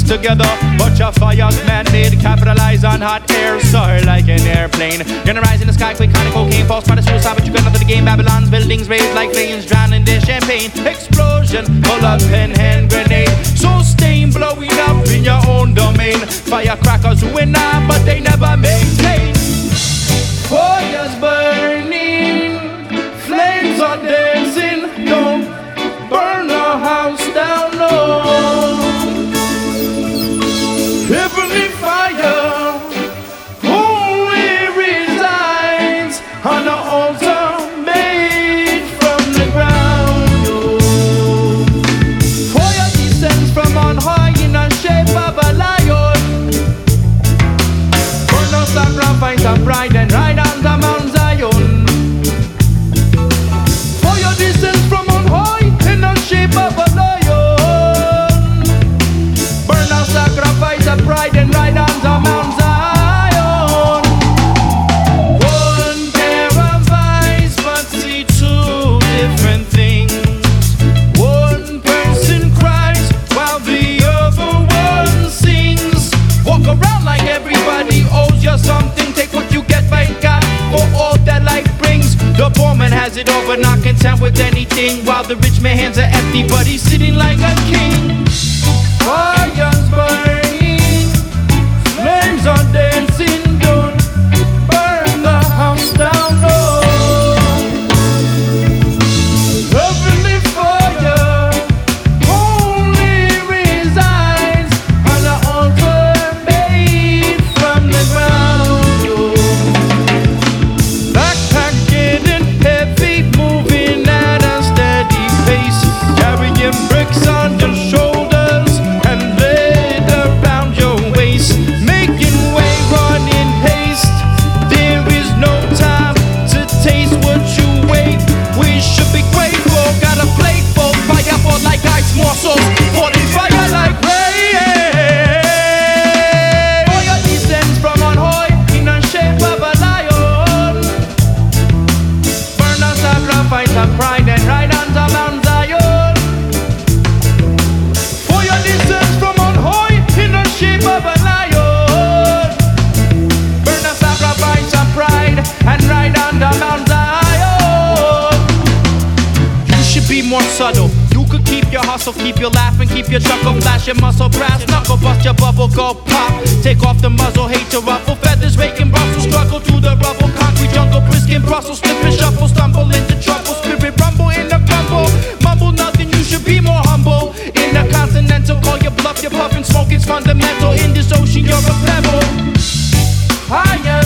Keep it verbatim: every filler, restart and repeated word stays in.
together. But your fire's man-made, capitalize on hot air, soar like an airplane. Gonna rise in the sky, quick kind of cocaine, false by the suicide, but you got nothing to gain. Babylon's buildings raised like flames, drowning their champagne. Explosion, pull up and hand grenade. So stain blowing up in your own domain. Firecrackers ruin on, but they never maintain. Fires burning, flames are dancing. Don't burn the house down, no. Heavenly fire only resides on the altar made from the ground. Oh. Fire descends from on high in the shape of a lion. Burn out sacrifice of pride and ride on the Mount Zion. Fire descends from on high in the shape of a lion. Burn out sacrifice of pride and ride on the Mount Zion. One pair of eyes but see two different things. One person cries while the other one sings. Walk around like everybody owes you something. Take what you get, thank God for all that life brings. The poor man has it all but not content with anything, while the rich man's hands are empty but he's sitting like a king. Fires burning, flames are dancing. Don't burn the house down, no. Heavenly fire only resides on the altar made from the ground. Oh. Backpack getting heavy, moving at a steady pace, carrying bricks on your shoulders and lead around your waist, making way, run in haste. There is no time to taste what you wait. We should be grateful, got a plate full, fire for like ice morsels, falling fire like rain. Fire descends from on high in the shape of a lion. Burn out sacrifice of pride and ride on the Mount Zion. Fire descends from on high in the shape of a lion. Burn a sacrifice of pride and ride on the Mount Zion. You should be more subtle. You could keep your hustle, keep your laughing, keep your chuckle, flash your muscle, brass knuckle, bust your bubble, go pop. Take off the muzzle, hate to ruffle, feathers raking Brussels, struggle through the rubble, concrete jungle, brisk in Brussels, slip and shuffle, stumble into trouble, spirit rumble in the crumble, mumble nothing. You should be more humble. In the continental, call your bluff, you're puffing smoke, it's fundamental. In this ocean, you're a pebble. Higher.